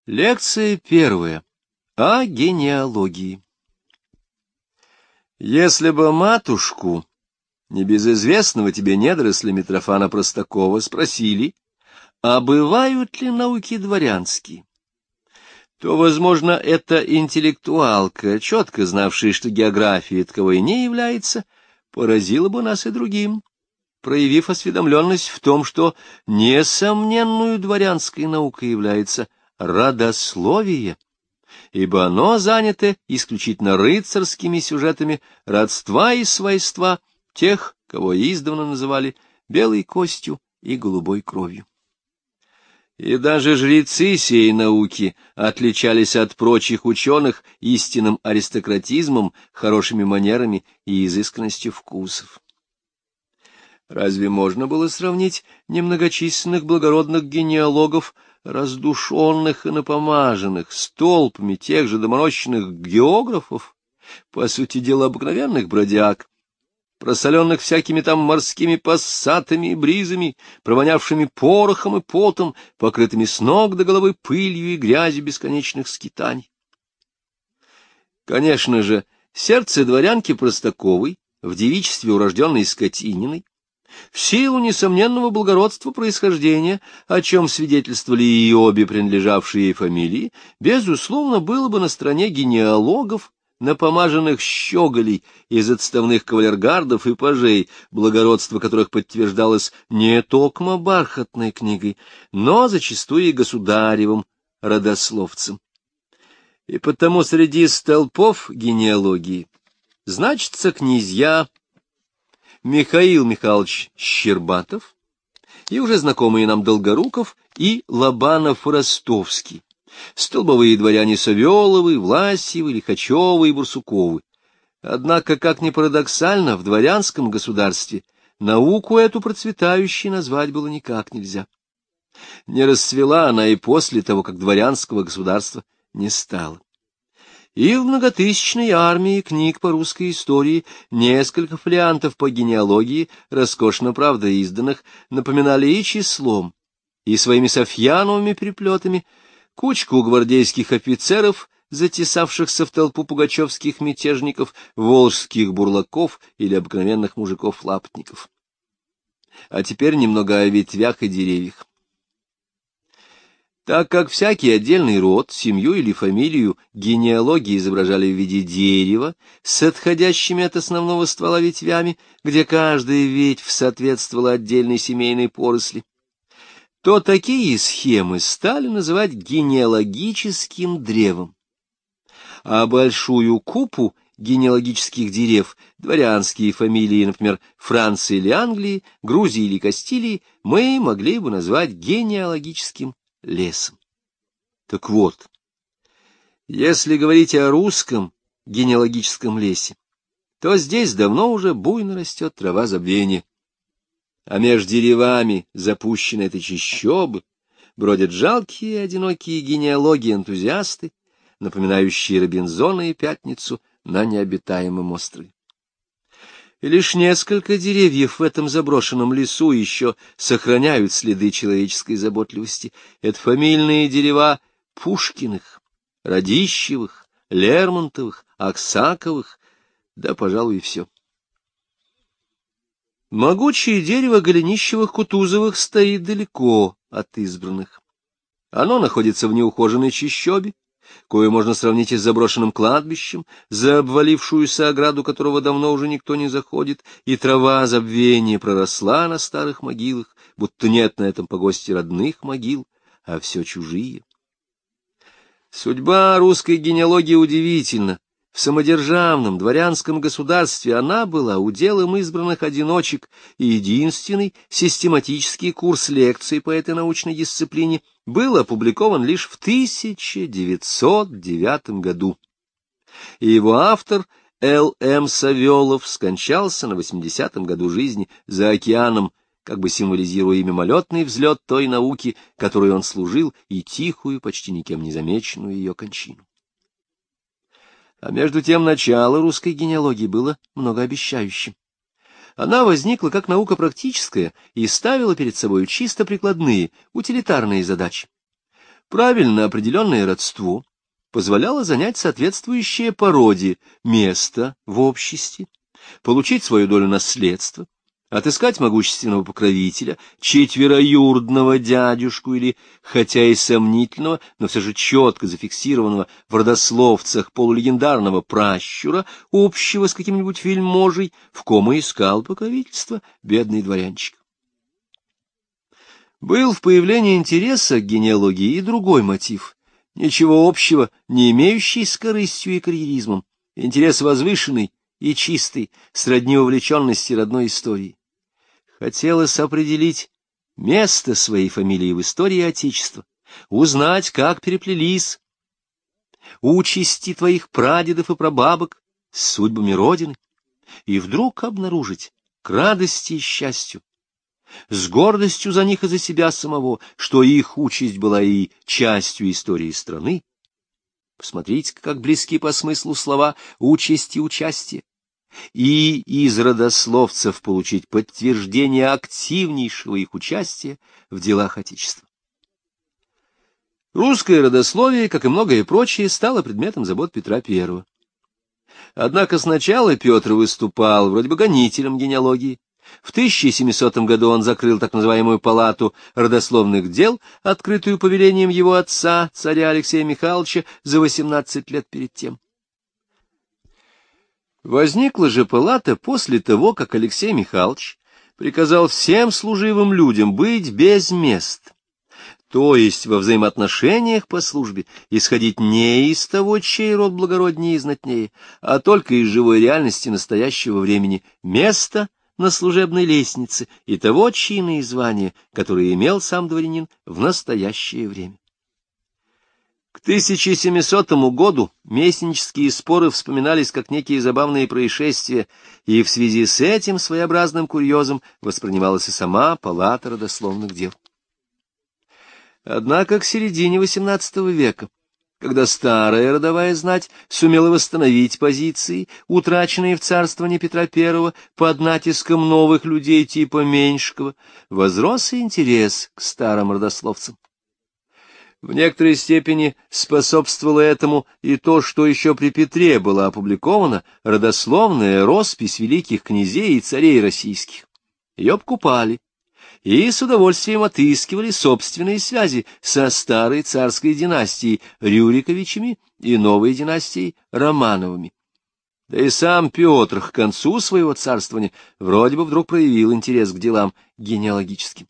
Лекция первая. О генеалогии. Если бы матушку, небезызвестного тебе недоросля Митрофана Простакова, спросили, а бывают ли науки дворянские, то, возможно, эта интеллектуалка, четко знавшая, что география таковой не является, поразила бы нас и другим, проявив осведомленность в том, что несомненную дворянской наукой является родословие, ибо оно занято исключительно рыцарскими сюжетами родства и свойства тех, кого издавна называли белой костью и голубой кровью. И даже жрецы сей науки отличались от прочих ученых истинным аристократизмом, хорошими манерами и изысканностью вкусов. Разве можно было сравнить немногочисленных благородных генеалогов, раздушенных и напомаженных, с толпами тех же доморощенных географов, по сути дела обыкновенных бродяг, просоленных всякими там морскими пассатами и бризами, провонявшими порохом и потом, покрытыми с ног до головы пылью и грязью бесконечных скитаний? Конечно же, сердце дворянки Простаковой, в девичестве урожденной Скотининой, в силу несомненного благородства происхождения, о чем свидетельствовали и обе принадлежавшие ей фамилии, безусловно, было бы на стороне генеалогов, напомаженных щеголей из отставных кавалергардов и пажей, благородство которых подтверждалось не токмо бархатной книгой, но зачастую и государевым родословцем. И потому среди столпов генеалогии значатся князья Михаил Михайлович Щербатов и уже знакомые нам Долгоруков и Лобанов-Ростовский, столбовые дворяне Савеловы, Власьевы, Лихачевы и Бурсуковы. Однако, как ни парадоксально, в дворянском государстве науку эту процветающей назвать было никак нельзя. Не расцвела она и после того, как дворянского государства не стало. И в многотысячной армии книг по русской истории несколько фолиантов по генеалогии, роскошно, правда, изданных, напоминали и числом, и своими софьяновыми переплетами кучку гвардейских офицеров, затесавшихся в толпу пугачевских мятежников, волжских бурлаков или обыкновенных мужиков-лапотников. А теперь немного о ветвях и деревьях. Так как всякий отдельный род, семью или фамилию генеалогии изображали в виде дерева с отходящими от основного ствола ветвями, где каждая ветвь соответствовала отдельной семейной поросли, то такие схемы стали называть генеалогическим древом. А большую купу генеалогических дерев, дворянские фамилии, например, Франции или Англии, Грузии или Кастилии, мы могли бы назвать генеалогическим лесом. Так вот, если говорить о русском генеалогическом лесе, то здесь давно уже буйно растет трава забвения, а меж деревами запущенной этой чащобы бродят жалкие и одинокие генеалоги-энтузиасты, напоминающие Робинзона и Пятницу на необитаемом острове. И лишь несколько деревьев в этом заброшенном лесу еще сохраняют следы человеческой заботливости. Это фамильные дерева Пушкиных, Радищевых, Лермонтовых, Аксаковых, да, пожалуй, и все. Могучее дерево Голенищевых-Кутузовых стоит далеко от избранных. Оно находится в неухоженной чащобе, кое можно сравнить и с заброшенным кладбищем, за обвалившуюся ограду которого давно уже никто не заходит, и трава забвения проросла на старых могилах, будто нет на этом погосте родных могил, а все чужие. Судьба русской генеалогии удивительна. В самодержавном дворянском государстве она была уделом избранных одиночек, и единственный систематический курс лекций по этой научной дисциплине был опубликован лишь в 1909 году. И его автор Л.М. Савелов скончался на 80-м году жизни за океаном, как бы символизируя мимолетный взлет той науки, которой он служил, и тихую, почти никем не замеченную ее кончину. А между тем начало русской генеалогии было многообещающим. Она возникла как наука практическая и ставила перед собой чисто прикладные, утилитарные задачи. Правильно определенное родство позволяло занять соответствующее породе место в обществе, получить свою долю наследства, отыскать могущественного покровителя, четвероюродного дядюшку или, хотя и сомнительного, но все же четко зафиксированного в родословцах полулегендарного пращура, общего с каким-нибудь вельможей, в ком и искал покровительство бедный дворянчик. Был в появлении интереса к генеалогии и другой мотив, ничего общего, не имеющий с корыстью и карьеризмом, интерес возвышенный и чистый, сродни увлеченности родной историей. Хотелось определить место своей фамилии в истории Отечества, узнать, как переплелись участи твоих прадедов и прабабок с судьбами Родины, и вдруг обнаружить к радости и счастью, с гордостью за них и за себя самого, что их участь была и частью истории страны. Посмотрите, как близки по смыслу слова «участь» и «участие». И из родословцев получить подтверждение активнейшего их участия в делах Отечества. Русское родословие, как и многое прочее, стало предметом забот Петра I. Однако сначала Петр выступал вроде бы гонителем генеалогии. В 1700 году он закрыл так называемую палату родословных дел, открытую повелением его отца, царя Алексея Михайловича, за 18 лет перед тем. Возникла же палата после того, как Алексей Михайлович приказал всем служивым людям быть без мест, то есть во взаимоотношениях по службе исходить не из того, чей род благороднее и знатнее, а только из живой реальности настоящего времени, места на служебной лестнице и того чина и звания, которое имел сам дворянин в настоящее время. К 1700 году местнические споры вспоминались как некие забавные происшествия, и в связи с этим своеобразным курьезом воспринималась и сама палата родословных дел. Однако к середине XVIII века, когда старая родовая знать сумела восстановить позиции, утраченные в царствовании Петра I под натиском новых людей типа Меньшикова, возрос и интерес к старым родословцам. В некоторой степени способствовало этому и то, что еще при Петре была опубликована родословная роспись великих князей и царей российских. Ее покупали и с удовольствием отыскивали собственные связи со старой царской династией Рюриковичами и новой династией Романовыми. Да и сам Петр к концу своего царствования вроде бы вдруг проявил интерес к делам генеалогическим.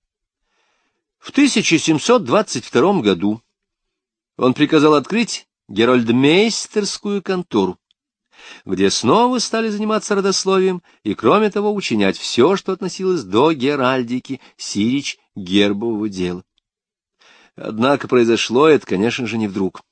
В 1722 году он приказал открыть герольдмейстерскую контору, где снова стали заниматься родословием и, кроме того, учинять все, что относилось до геральдики, сирич гербового дела. Однако произошло это, конечно же, не вдруг.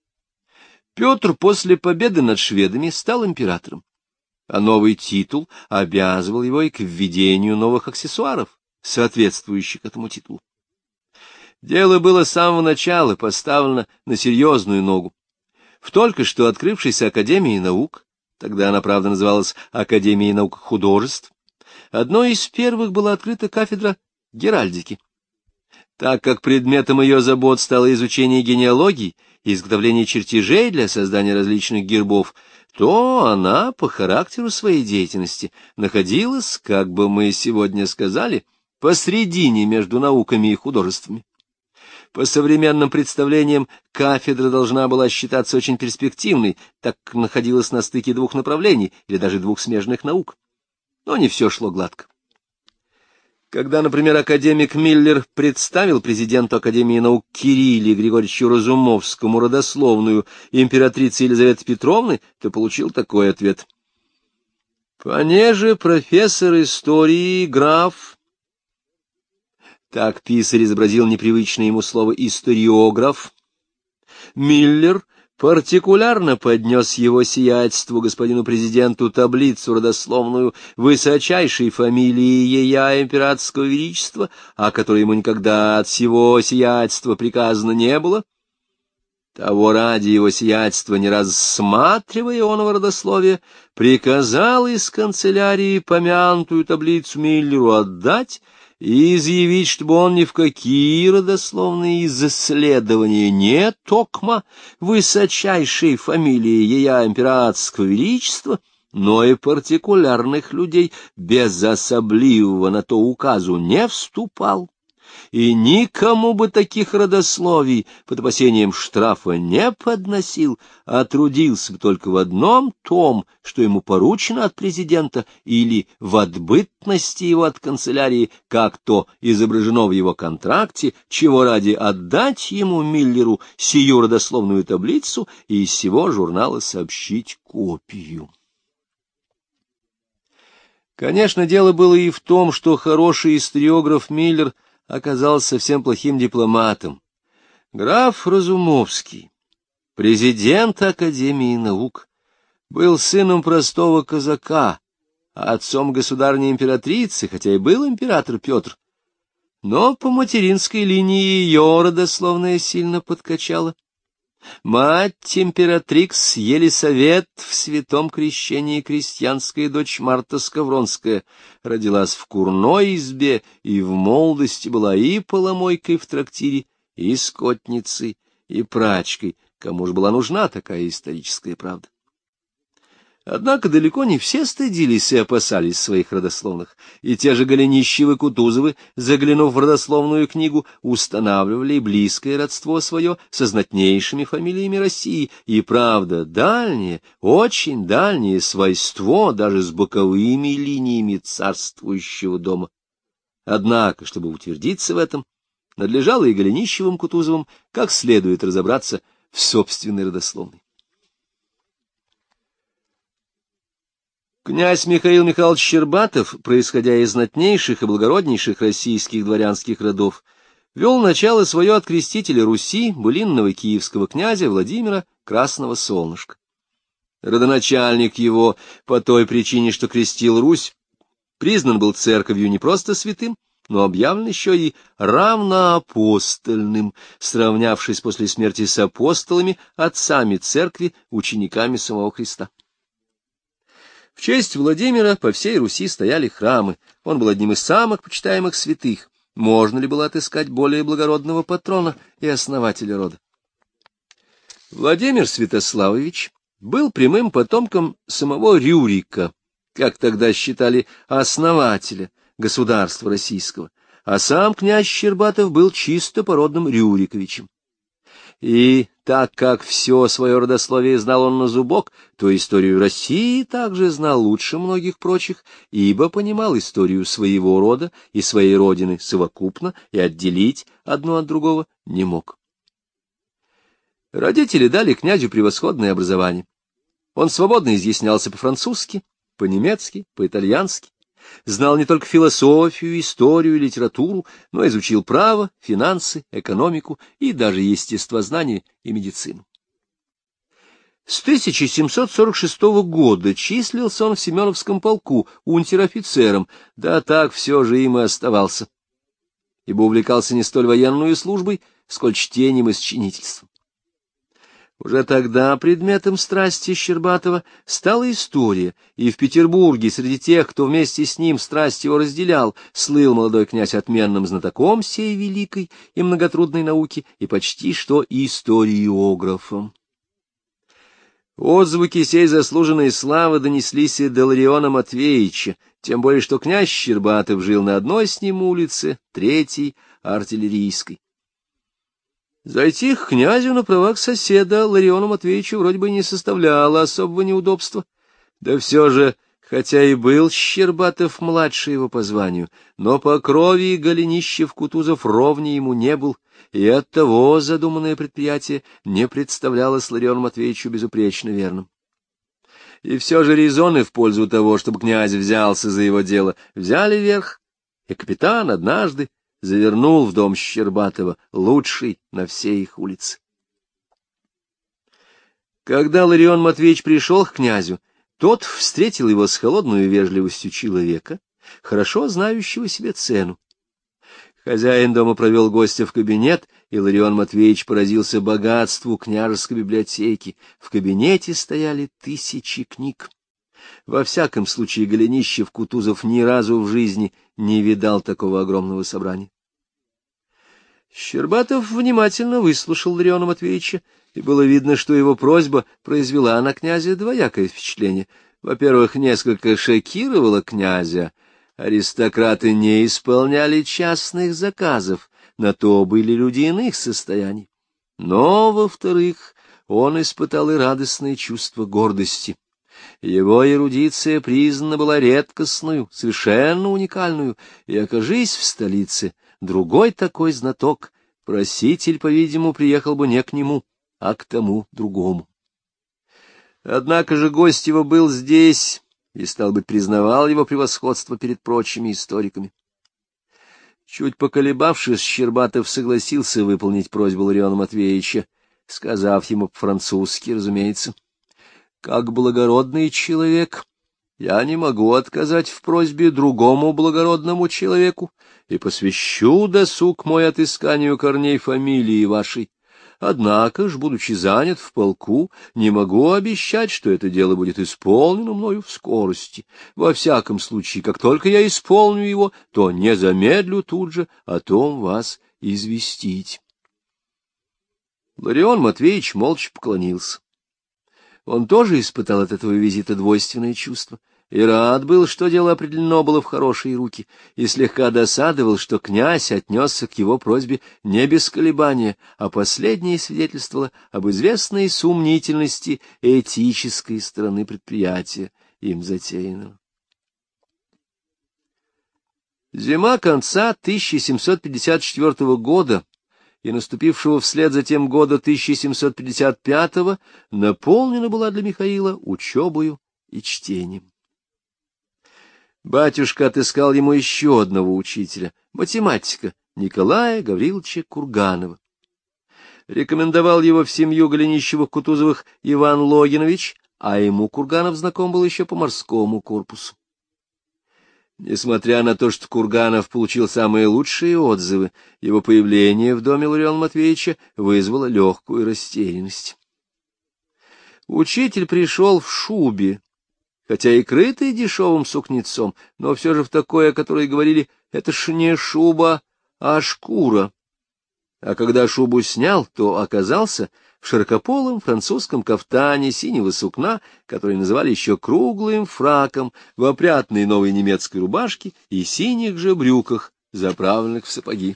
Петр после победы над шведами стал императором, а новый титул обязывал его и к введению новых аксессуаров, соответствующих этому титулу. Дело было с самого начала поставлено на серьезную ногу. В только что открывшейся Академии наук, тогда она, правда, называлась Академией наук и художеств, одной из первых была открыта кафедра геральдики. Так как предметом ее забот стало изучение генеалогии и изготовление чертежей для создания различных гербов, то она по характеру своей деятельности находилась, как бы мы сегодня сказали, посредине между науками и художествами. По современным представлениям, кафедра должна была считаться очень перспективной, так как находилась на стыке двух направлений или даже двух смежных наук. Но не все шло гладко. Когда, например, академик Миллер представил президенту Академии наук Кирилле Григорьевичу Разумовскому родословную императрицы Елизаветы Петровны, то получил такой ответ. «Понеже профессор истории граф...» Так писарь изобразил непривычное ему слово «историограф». Миллер партикулярно поднес его сиятельству господину президенту таблицу родословную высочайшей фамилии ея императорского величества, о которой ему никогда от всего сиятельства приказано не было. Того ради его сиятельства, не рассматривая оного родословия, приказал из канцелярии помянутую таблицу Миллеру отдать, и изъявить, чтобы он ни в какие родословные исследования не токма высочайшей фамилии ея императорского величества, но и партикулярных людей без особливого на то указу не вступал, и никому бы таких родословий под опасением штрафа не подносил, а трудился бы только в одном том, что ему поручено от президента или в отбытности его от канцелярии, как то изображено в его контракте, чего ради отдать ему, Миллеру, сию родословную таблицу и из сего журнала сообщить копию. Конечно, дело было и в том, что хороший историограф Миллер оказался совсем плохим дипломатом. Граф Разумовский, президент Академии наук, был сыном простого казака, а отцом государственной императрицы, хотя и был император Петр, но по материнской линии ее родословная сильно подкачала. Мать императрикс Елисавет в святом крещении крестьянская дочь Марта Скавронская родилась в курной избе и в молодости была и поломойкой в трактире, и скотницей, и прачкой, кому же была нужна такая историческая правда. Однако далеко не все стыдились и опасались своих родословных, и те же Голенищевы-Кутузовы, заглянув в родословную книгу, устанавливали близкое родство свое со знатнейшими фамилиями России, и, правда, дальнее, очень дальнее свойство даже с боковыми линиями царствующего дома. Однако, чтобы утвердиться в этом, надлежало и Голенищевым-Кутузовым как следует разобраться в собственной родословной. Князь Михаил Михайлович Щербатов, происходя из знатнейших и благороднейших российских дворянских родов, вел начало свое от крестителя Руси, былинного киевского князя Владимира Красного Солнышка. Родоначальник его, по той причине, что крестил Русь, признан был церковью не просто святым, но объявлен еще и равноапостольным, сравнявшись после смерти с апостолами, отцами церкви, учениками самого Христа. В честь Владимира по всей Руси стояли храмы, он был одним из самых почитаемых святых. Можно ли было отыскать более благородного патрона и основателя рода? Владимир Святославович был прямым потомком самого Рюрика, как тогда считали, основателя государства российского, а сам князь Щербатов был чисто породным Рюриковичем. И так как все свое родословие знал он на зубок, то историю России также знал лучше многих прочих, ибо понимал историю своего рода и своей родины совокупно и отделить одно от другого не мог. Родители дали князю превосходное образование. Он свободно изъяснялся по-французски, по-немецки, по-итальянски. Знал не только философию, историю и литературу, но изучил право, финансы, экономику и даже естествознание и медицину. С 1746 года числился он в Семеновском полку унтер-офицером, да так все же им и оставался, ибо увлекался не столь военной службой, сколь чтением и сочинительством. Уже тогда предметом страсти Щербатова стала история, и в Петербурге среди тех, кто вместе с ним страсть его разделял, слыл молодой князь отменным знатоком сей великой и многотрудной науки и почти что историографом. Отзвуки сей заслуженной славы донеслись и до Лариона Матвеевича, тем более что князь Щербатов жил на одной с ним улице, третьей, артиллерийской. Зайти к князю на правах соседа Лариону Матвеевичу вроде бы не составляло особого неудобства. Да все же, хотя и был Щербатов младший его по званию, но по крови Голенищев-Кутузов ровнее ему не был, и оттого задуманное предприятие не представлялось Лариону Матвеевичу безупречно верным. И все же резоны в пользу того, чтобы князь взялся за его дело, взяли верх, и капитан однажды завернул в дом Щербатова, лучший на всей их улице. Когда Ларион Матвеевич пришел к князю, тот встретил его с холодной вежливостью человека, хорошо знающего себе цену. Хозяин дома провел гостя в кабинет, и Ларион Матвеевич поразился богатству княжеской библиотеки. В кабинете стояли 1000 книг. Во всяком случае, Голенищев-Кутузов ни разу в жизни не видал такого огромного собрания. Щербатов внимательно выслушал Лариона Матвеевича, и было видно, что его просьба произвела на князя двоякое впечатление. Во-первых, несколько шокировала князя. Аристократы не исполняли частных заказов, на то были люди иных состояний. Но, во-вторых, он испытал и радостное чувство гордости. Его эрудиция признана была редкостную, совершенно уникальную, и, окажись в столице другой такой знаток, проситель, по-видимому, приехал бы не к нему, а к тому другому. Однако же гость его был здесь и, стал быть, признавал его превосходство перед прочими историками. Чуть поколебавшись, Щербатов согласился выполнить просьбу Лариона Матвеевича, сказав ему по-французски, разумеется: «Как благородный человек, я не могу отказать в просьбе другому благородному человеку и посвящу досуг мой отысканию корней фамилии вашей. Однако ж, будучи занят в полку, не могу обещать, что это дело будет исполнено мною в скорости. Во всяком случае, как только я исполню его, то не замедлю тут же о том вас известить». Ларион Матвеевич молча поклонился. Он тоже испытал от этого визита двойственное чувство, и рад был, что дело определено было в хорошие руки, и слегка досадовал, что князь отнесся к его просьбе не без колебания, а последнее свидетельствовало об известной сомнительности этической стороны предприятия, им затеянного. Зима конца 1754 года и наступившего вслед за тем года 1755 наполнена была для Михаила учебою и чтением. Батюшка отыскал ему еще одного учителя, математика Николая Гавриловича Курганова. Рекомендовал его в семью Голенищевых-Кутузовых Иван Логинович, а ему Курганов знаком был еще по морскому корпусу. Несмотря на то, что Курганов получил самые лучшие отзывы, его появление в доме Лариона Матвеевича вызвало легкую растерянность. Учитель пришел в шубе, хотя и крытый дешевым сукнецом, но все же в такое, о которой говорили: это ж не шуба, а шкура. А когда шубу снял, то оказался в широкополом французском кафтане синего сукна, который называли еще круглым фраком, в опрятной новой немецкой рубашке и синих же брюках, заправленных в сапоги.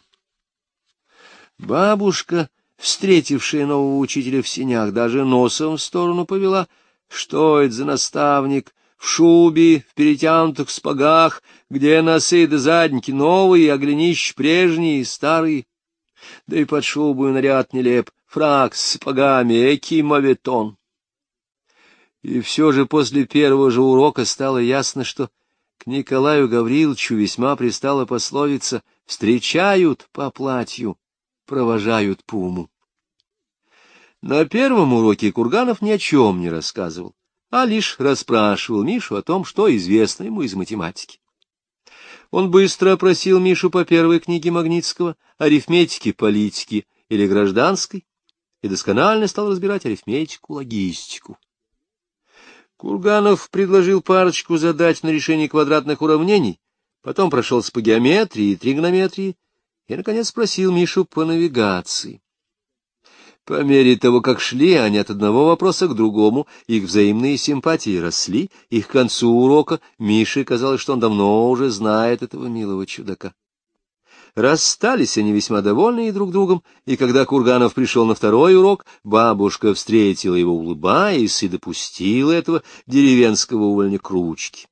Бабушка, встретившая нового учителя в сенях, даже носом в сторону повела. Что это за наставник? В шубе, в перетянутых сапогах, где носы да задники новые, а голенища прежние, старые. Да и под шубу наряд нелеп, фрак с сапогами, экий моветон. И все же после первого же урока стало ясно, что к Николаю Гавриловичу весьма пристала пословица: встречают по платью, провожают по уму. На первом уроке Курганов ни о чем не рассказывал, а лишь расспрашивал Мишу о том, что известно ему из математики. Он быстро опросил Мишу по первой книге Магнитского, арифметике, политики или гражданской, и досконально стал разбирать арифметику, логистику. Курганов предложил парочку задач на решение квадратных уравнений, потом прошелся по геометрии и тригонометрии, и, наконец, спросил Мишу по навигации. По мере того, как шли они от одного вопроса к другому, их взаимные симпатии росли, и к концу урока Мише казалось, что он давно уже знает этого милого чудака. Расстались они весьма довольные друг другом, и когда Курганов пришел на второй урок, бабушка встретила его, улыбаясь, и допустила этого деревенского увольня к ручке.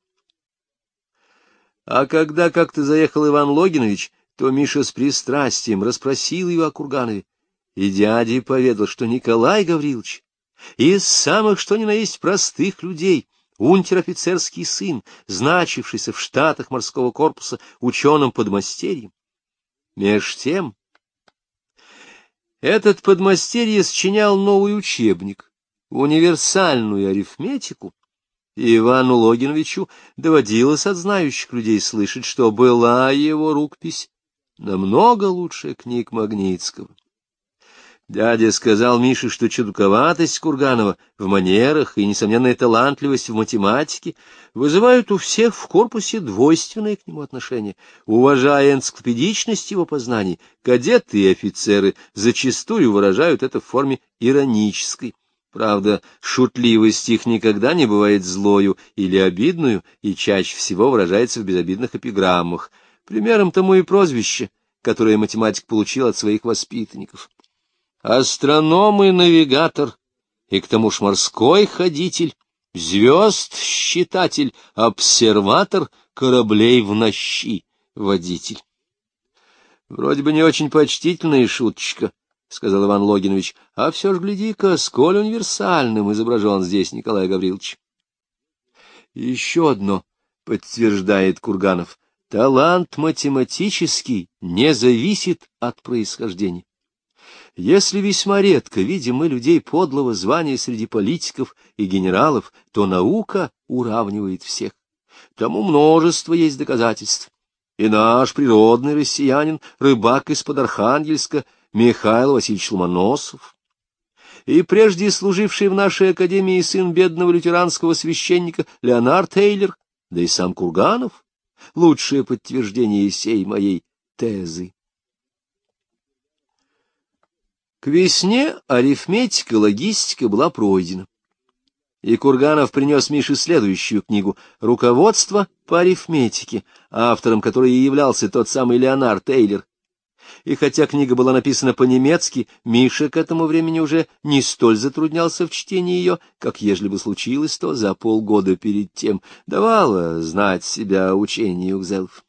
А когда как-то заехал Иван Логинович, то Миша с пристрастием расспросил его о Курганове, и дяде поведал, что Николай Гаврилович из самых что ни на есть простых людей, унтер-офицерский сын, значившийся в штатах морского корпуса ученым-подмастерьем. Меж тем этот подмастерье сочинял новый учебник, универсальную арифметику, и Ивану Логиновичу доводилось от знающих людей слышать, что была его рукопись намного лучше книг Магнитского. Дядя сказал Мише, что чудаковатость Курганова в манерах и несомненная талантливость в математике вызывают у всех в корпусе двойственное к нему отношение. Уважая энциклопедичность его познаний, кадеты и офицеры зачастую выражают это в форме иронической. Правда, шутливость их никогда не бывает злою или обидную, и чаще всего выражается в безобидных эпиграммах. Примером тому и прозвище, которое математик получил от своих воспитанников. Астроном и навигатор, и к тому ж морской ходитель, звезд-считатель, обсерватор, кораблей в нощи, водитель. — Вроде бы не очень почтительная шуточка, — сказал Иван Логинович, — а все ж, гляди-ка, сколь универсальным изображен здесь Николай Гаврилович. — Еще одно, — подтверждает Курганов, — талант математический не зависит от происхождения. Если весьма редко видим мы людей подлого звания среди политиков и генералов, то наука уравнивает всех. Тому множество есть доказательств. И наш природный россиянин, рыбак из-под Архангельска, Михаил Васильевич Ломоносов, и прежде служивший в нашей академии сын бедного лютеранского священника Леонард Тейлер, да и сам Курганов — лучшее подтверждение сей моей тезы. К весне арифметика, логистика была пройдена. И Курганов принес Мише следующую книгу «Руководство по арифметике», автором которой и являлся тот самый Леонард Тейлер. И хотя книга была написана по-немецки, Миша к этому времени уже не столь затруднялся в чтении ее, как ежели бы случилось то за полгода перед тем, давало знать себя учение Югзелов.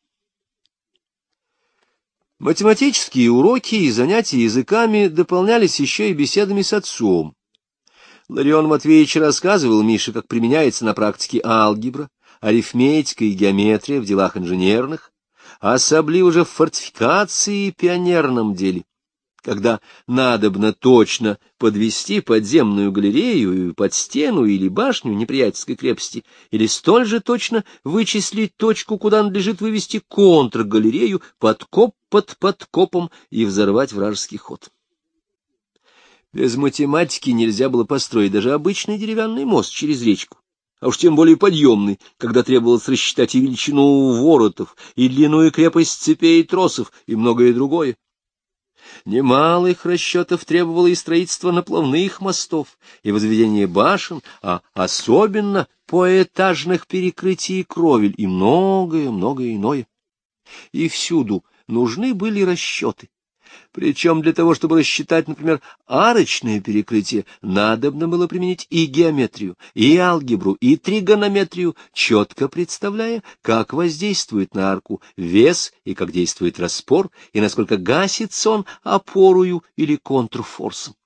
Математические уроки и занятия языками дополнялись еще и беседами с отцом. Ларион Матвеевич рассказывал Мише, как применяется на практике алгебра, арифметика и геометрия в делах инженерных, особливо же в фортификации и пионерном деле, когда надобно точно подвести подземную галерею под стену или башню неприятельской крепости, или столь же точно вычислить точку, куда надлежит вывести контргалерею, подкоп под подкопом и взорвать вражеский ход. Без математики нельзя было построить даже обычный деревянный мост через речку, а уж тем более подъемный, когда требовалось рассчитать и величину воротов, и длину и крепость цепей и тросов, и многое другое. Немалых расчетов требовало и строительство наплавных мостов, и возведение башен, а особенно поэтажных перекрытий и кровель, и многое иное. И всюду нужны были расчеты. Причем для того, чтобы рассчитать, например, арочное перекрытие, надобно было применить и геометрию, и алгебру, и тригонометрию, четко представляя, как воздействует на арку вес, и как действует распор, и насколько гасится он опорою или контрфорсом.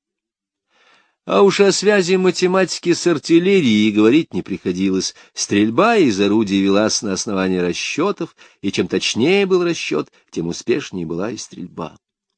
А уж о связи математики с артиллерией говорить не приходилось. Стрельба из орудий велась на основании расчетов, и чем точнее был расчет, тем успешнее была и стрельба.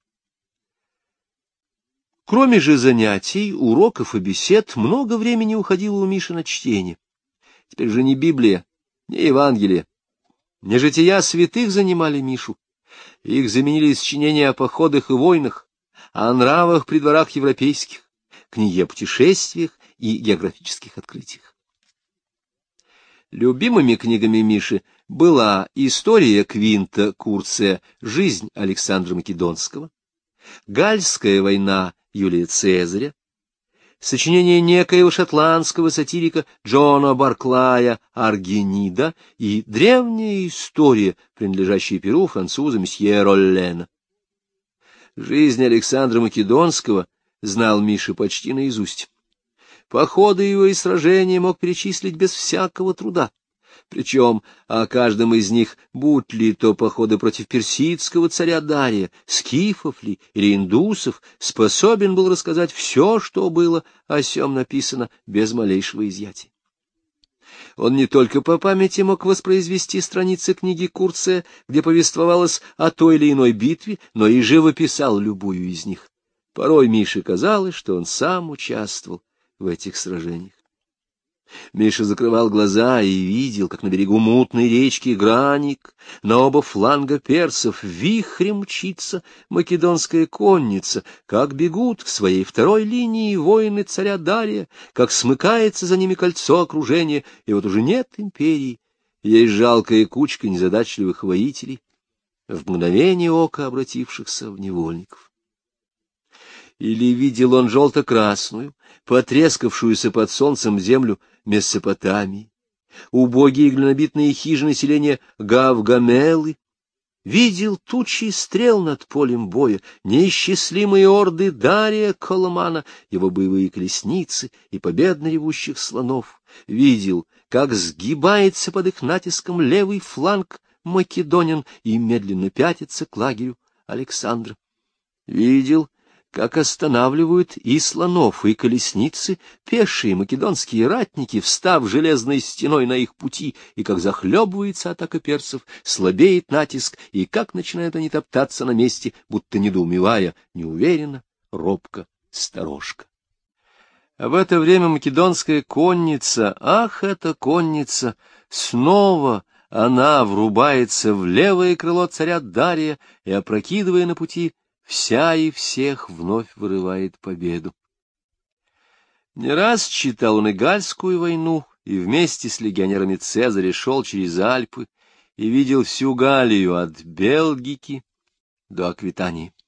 Кроме же занятий, уроков и бесед, много времени уходило у Миши на чтение. Теперь же ни Библия, ни Евангелие, ни жития святых занимали Мишу. Их заменили сочинения о походах и войнах, о нравах при дворах европейских, книги о путешествиях и географических открытиях. Любимыми книгами Миши была история Квинта Курция «Жизнь Александра Македонского», Гальская война Юлия Цезаря, сочинение некоего шотландского сатирика Джона Барклая «Аргенида» и древняя история, принадлежащая перу француза месье Роллена. Жизнь Александра Македонского знал Миша почти наизусть. Походы его и сражения мог перечислить без всякого труда. Причем о каждом из них, будь ли то походы против персидского царя Дария, скифов ли или индусов, способен был рассказать все, что было о сем написано, без малейшего изъятия. Он не только по памяти мог воспроизвести страницы книги Курция, где повествовалось о той или иной битве, но и живописал любую из них. Порой Мише казалось, что он сам участвовал в этих сражениях. Миша закрывал глаза и видел, как на берегу мутной речки Граник на оба фланга персов вихрем мчится македонская конница, как бегут к своей второй линии воины царя Дария, как смыкается за ними кольцо окружения, и вот уже нет империи, есть жалкая кучка незадачливых воителей, в мгновение ока обратившихся в невольников. Или видел он желто-красную, потрескавшуюся под солнцем землю Месопотамии, убогие глинобитные хижины селения Гавгамелы, видел тучи стрел над полем боя, неисчислимые орды Дария Коломана, его боевые колесницы и победно ревущих слонов, видел, как сгибается под их натиском левый фланг македонин и медленно пятится к лагерю Александра. Видел, как останавливают и слонов, и колесницы пешие македонские ратники, встав железной стеной на их пути, и как захлебывается атака персов, слабеет натиск, и как начинают они топтаться на месте, будто недоумевая, неуверенно, робко, сторожко. А в это время македонская конница, ах, эта конница, снова она врубается в левое крыло царя Дария и, опрокидывая на пути вся и всех, вновь вырывает победу. Не раз читал он и Гальскую войну, и вместе с легионерами Цезаря шел через Альпы и видел всю Галлию от Белгики до Аквитании.